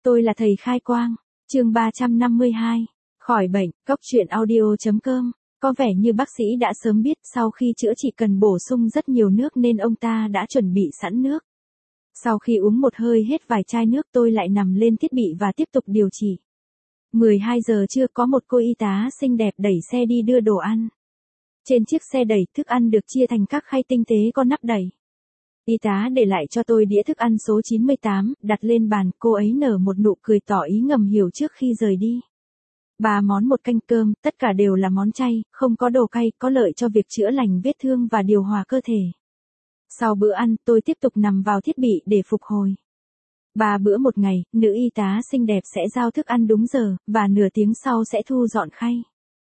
Tôi là thầy khai quang. Chương 352. Khỏi bệnh, cốc truyện audio.com. Có vẻ như bác sĩ đã sớm biết sau khi chữa trị cần bổ sung rất nhiều nước nên ông ta đã chuẩn bị sẵn nước. Sau khi uống một hơi hết vài chai nước tôi lại nằm lên thiết bị và tiếp tục điều trị. 12 giờ trưa có một cô y tá xinh đẹp đẩy xe đi đưa đồ ăn. Trên chiếc xe đẩy thức ăn được chia thành các khay tinh tế có nắp đẩy. Y tá để lại cho tôi đĩa thức ăn số 98, đặt lên bàn, cô ấy nở một nụ cười tỏ ý ngầm hiểu trước khi rời đi. 3 món một canh cơm, tất cả đều là món chay, không có đồ cay, có lợi cho việc chữa lành vết thương và điều hòa cơ thể. Sau bữa ăn, tôi tiếp tục nằm vào thiết bị để phục hồi. 3 bữa một ngày, nữ y tá xinh đẹp sẽ giao thức ăn đúng giờ, và nửa tiếng sau sẽ thu dọn khay.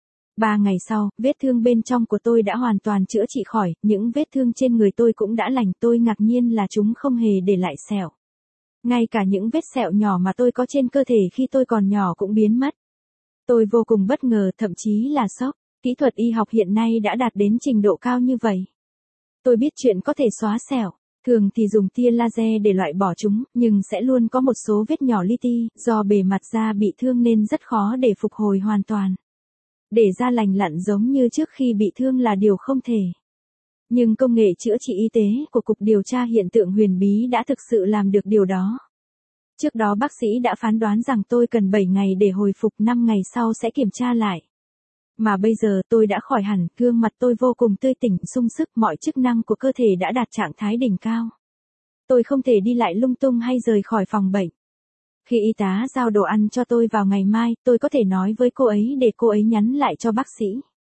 3 ngày sau, vết thương bên trong của tôi đã hoàn toàn chữa trị khỏi, những vết thương trên người tôi cũng đã lành, tôi ngạc nhiên là chúng không hề để lại sẹo. Ngay cả những vết sẹo nhỏ mà tôi có trên cơ thể khi tôi còn nhỏ cũng biến mất. Tôi vô cùng bất ngờ, thậm chí là sốc, kỹ thuật y học hiện nay đã đạt đến trình độ cao như vậy. Tôi biết chuyện có thể xóa sẹo, thường thì dùng tia laser để loại bỏ chúng, nhưng sẽ luôn có một số vết nhỏ li ti, do bề mặt da bị thương nên rất khó để phục hồi hoàn toàn. Để da lành lặn giống như trước khi bị thương là điều không thể. Nhưng công nghệ chữa trị y tế của Cục Điều tra Hiện tượng Huyền Bí đã thực sự làm được điều đó. Trước đó bác sĩ đã phán đoán rằng tôi cần 7 ngày để hồi phục, 5 ngày sau sẽ kiểm tra lại. Mà bây giờ tôi đã khỏi hẳn, gương mặt tôi vô cùng tươi tỉnh, sung sức, mọi chức năng của cơ thể đã đạt trạng thái đỉnh cao. Tôi không thể đi lại lung tung hay rời khỏi phòng bệnh. Khi y tá giao đồ ăn cho tôi vào ngày mai, tôi có thể nói với cô ấy để cô ấy nhắn lại cho bác sĩ.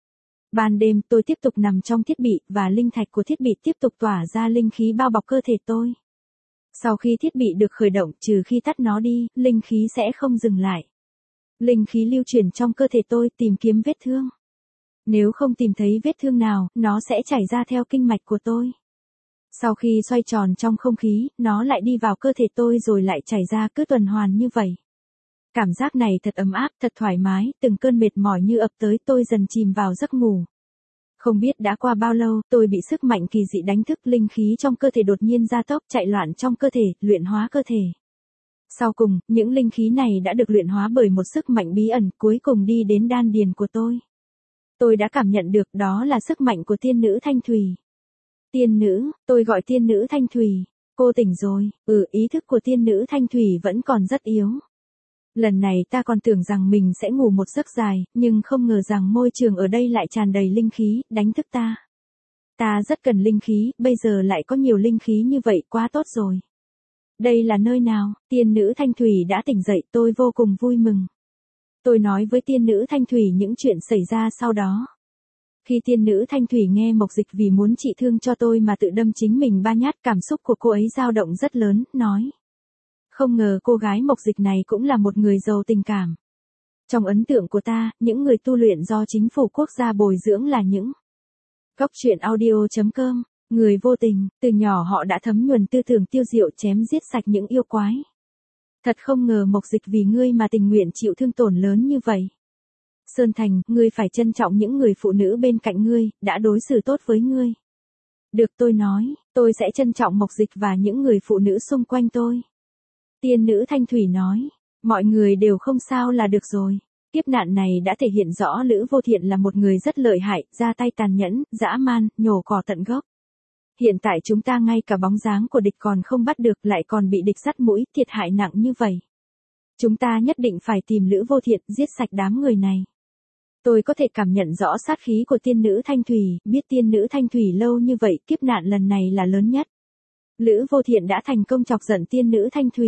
Ban đêm tôi tiếp tục nằm trong thiết bị, và linh thạch của thiết bị tiếp tục tỏa ra linh khí bao bọc cơ thể tôi. Sau khi thiết bị được khởi động, trừ khi tắt nó đi, linh khí sẽ không dừng lại. Linh khí lưu chuyển trong cơ thể tôi tìm kiếm vết thương. Nếu không tìm thấy vết thương nào, nó sẽ chảy ra theo kinh mạch của tôi. Sau khi xoay tròn trong không khí, nó lại đi vào cơ thể tôi rồi lại chảy ra, cứ tuần hoàn như vậy. Cảm giác này thật ấm áp, thật thoải mái, từng cơn mệt mỏi như ập tới, tôi dần chìm vào giấc ngủ. Không biết đã qua bao lâu, tôi bị sức mạnh kỳ dị đánh thức, linh khí trong cơ thể đột nhiên gia tốc, chạy loạn trong cơ thể, luyện hóa cơ thể. Sau cùng, những linh khí này đã được luyện hóa bởi một sức mạnh bí ẩn, cuối cùng đi đến đan điền của tôi. Tôi đã cảm nhận được đó là sức mạnh của tiên nữ Thanh Thủy. Tiên nữ, tôi gọi tiên nữ Thanh Thủy. Cô tỉnh rồi, ý thức của tiên nữ Thanh Thủy vẫn còn rất yếu. Lần này ta còn tưởng rằng mình sẽ ngủ một giấc dài, nhưng không ngờ rằng môi trường ở đây lại tràn đầy linh khí, đánh thức ta. Ta rất cần linh khí, bây giờ lại có nhiều linh khí như vậy, quá tốt rồi. Đây là nơi nào? Tiên nữ Thanh Thủy đã tỉnh dậy, tôi vô cùng vui mừng. Tôi nói với tiên nữ Thanh Thủy những chuyện xảy ra sau đó. Khi tiên nữ Thanh Thủy nghe Mộc Dịch vì muốn trị thương cho tôi mà tự đâm chính mình 3 nhát, cảm xúc của cô ấy dao động rất lớn, nói. Không ngờ cô gái Mộc Dịch này cũng là một người giàu tình cảm. Trong ấn tượng của ta, những người tu luyện do chính phủ quốc gia bồi dưỡng là những cốc truyện audio.com, người vô tình, từ nhỏ họ đã thấm nhuần tư tưởng tiêu diệu chém giết sạch những yêu quái. Thật không ngờ Mộc Dịch vì ngươi mà tình nguyện chịu thương tổn lớn như vậy. Sơn Thành, ngươi phải trân trọng những người phụ nữ bên cạnh ngươi, đã đối xử tốt với ngươi. Được, tôi nói, tôi sẽ trân trọng Mộc Dịch và những người phụ nữ xung quanh tôi. Tiên nữ Thanh Thủy nói, mọi người đều không sao là được rồi. Kiếp nạn này đã thể hiện rõ Lữ Vô Thiện là một người rất lợi hại, ra tay tàn nhẫn, dã man, nhổ cỏ tận gốc. Hiện tại chúng ta ngay cả bóng dáng của địch còn không bắt được, lại còn bị địch dắt mũi, thiệt hại nặng như vậy. Chúng ta nhất định phải tìm Lữ Vô Thiện, giết sạch đám người này. Tôi có thể cảm nhận rõ sát khí của tiên nữ Thanh Thủy, biết tiên nữ Thanh Thủy lâu như vậy, kiếp nạn lần này là lớn nhất. Lữ Vô Thiện đã thành công chọc giận tiên nữ Thanh Thủy.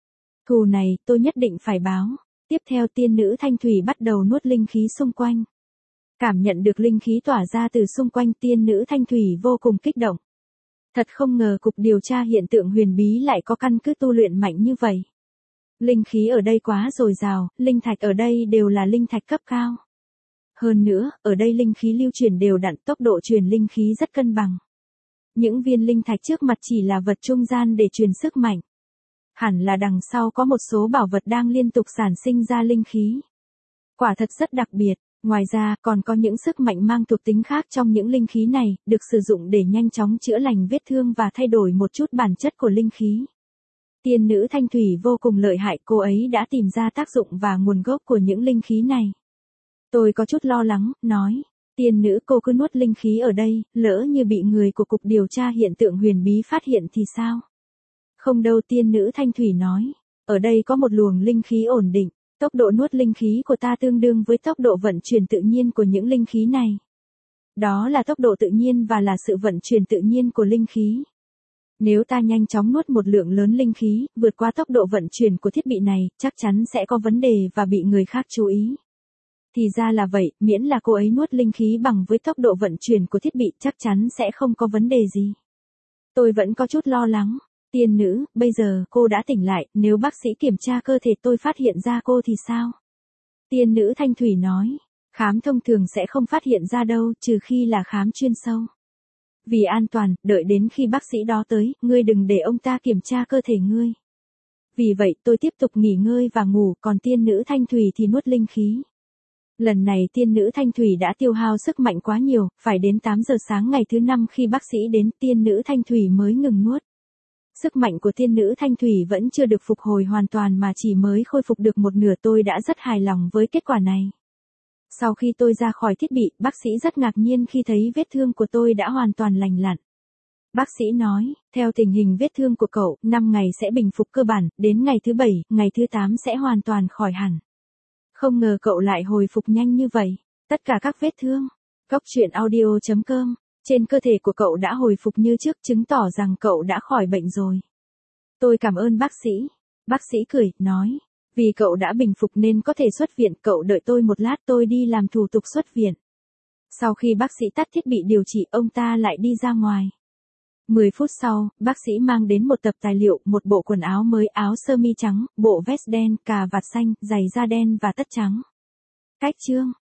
Thù này, tôi nhất định phải báo. Tiếp theo tiên nữ Thanh Thủy bắt đầu nuốt linh khí xung quanh. Cảm nhận được linh khí tỏa ra từ xung quanh, tiên nữ Thanh Thủy vô cùng kích động. Thật không ngờ Cục Điều tra Hiện tượng Huyền Bí lại có căn cứ tu luyện mạnh như vậy. Linh khí ở đây quá dồi dào, linh thạch ở đây đều là linh thạch cấp cao. Hơn nữa, ở đây linh khí lưu truyền đều đặn, tốc độ truyền linh khí rất cân bằng. Những viên linh thạch trước mặt chỉ là vật trung gian để truyền sức mạnh. Hẳn là đằng sau có một số bảo vật đang liên tục sản sinh ra linh khí. Quả thật rất đặc biệt. Ngoài ra, còn có những sức mạnh mang thuộc tính khác trong những linh khí này, được sử dụng để nhanh chóng chữa lành vết thương và thay đổi một chút bản chất của linh khí. Tiên nữ Thanh Thủy vô cùng lợi hại, cô ấy đã tìm ra tác dụng và nguồn gốc của những linh khí này. Tôi có chút lo lắng, nói. Tiên nữ, cô cứ nuốt linh khí ở đây, lỡ như bị người của Cục Điều tra Hiện tượng Huyền Bí phát hiện thì sao? Không đâu, tiên nữ Thanh Thủy nói. Ở đây có một luồng linh khí ổn định, tốc độ nuốt linh khí của ta tương đương với tốc độ vận chuyển tự nhiên của những linh khí này. Đó là tốc độ tự nhiên và là sự vận chuyển tự nhiên của linh khí. Nếu ta nhanh chóng nuốt một lượng lớn linh khí, vượt qua tốc độ vận chuyển của thiết bị này, chắc chắn sẽ có vấn đề và bị người khác chú ý. Thì ra là vậy, miễn là cô ấy nuốt linh khí bằng với tốc độ vận chuyển của thiết bị, chắc chắn sẽ không có vấn đề gì. Tôi vẫn có chút lo lắng. Tiên nữ, bây giờ cô đã tỉnh lại, nếu bác sĩ kiểm tra cơ thể tôi phát hiện ra cô thì sao? Tiên nữ Thanh Thủy nói, khám thông thường sẽ không phát hiện ra đâu, trừ khi là khám chuyên sâu. Vì an toàn, đợi đến khi bác sĩ đó tới, ngươi đừng để ông ta kiểm tra cơ thể ngươi. Vì vậy tôi tiếp tục nghỉ ngơi và ngủ, còn tiên nữ Thanh Thủy thì nuốt linh khí. Lần này tiên nữ Thanh Thủy đã tiêu hao sức mạnh quá nhiều, phải đến 8 giờ sáng ngày thứ 5 khi bác sĩ đến, tiên nữ Thanh Thủy mới ngừng nuốt. Sức mạnh của tiên nữ Thanh Thủy vẫn chưa được phục hồi hoàn toàn mà chỉ mới khôi phục được một nửa, tôi đã rất hài lòng với kết quả này. Sau khi tôi ra khỏi thiết bị, bác sĩ rất ngạc nhiên khi thấy vết thương của tôi đã hoàn toàn lành lặn. Bác sĩ nói, theo tình hình vết thương của cậu, 5 ngày sẽ bình phục cơ bản, đến ngày thứ 7, ngày thứ 8 sẽ hoàn toàn khỏi hẳn. Không ngờ cậu lại hồi phục nhanh như vậy. Tất cả các vết thương. Cốc.truyện.audio.com. Trên cơ thể của cậu đã hồi phục như trước, chứng tỏ rằng cậu đã khỏi bệnh rồi. Tôi cảm ơn bác sĩ. Bác sĩ cười, nói. Vì cậu đã bình phục nên có thể xuất viện, cậu đợi tôi một lát, tôi đi làm thủ tục xuất viện. Sau khi bác sĩ tắt thiết bị điều trị, ông ta lại đi ra ngoài. 10 phút sau, bác sĩ mang đến một tập tài liệu, một bộ quần áo mới, áo sơ mi trắng, bộ vest đen, cà vạt xanh, giày da đen và tất trắng. Cách chương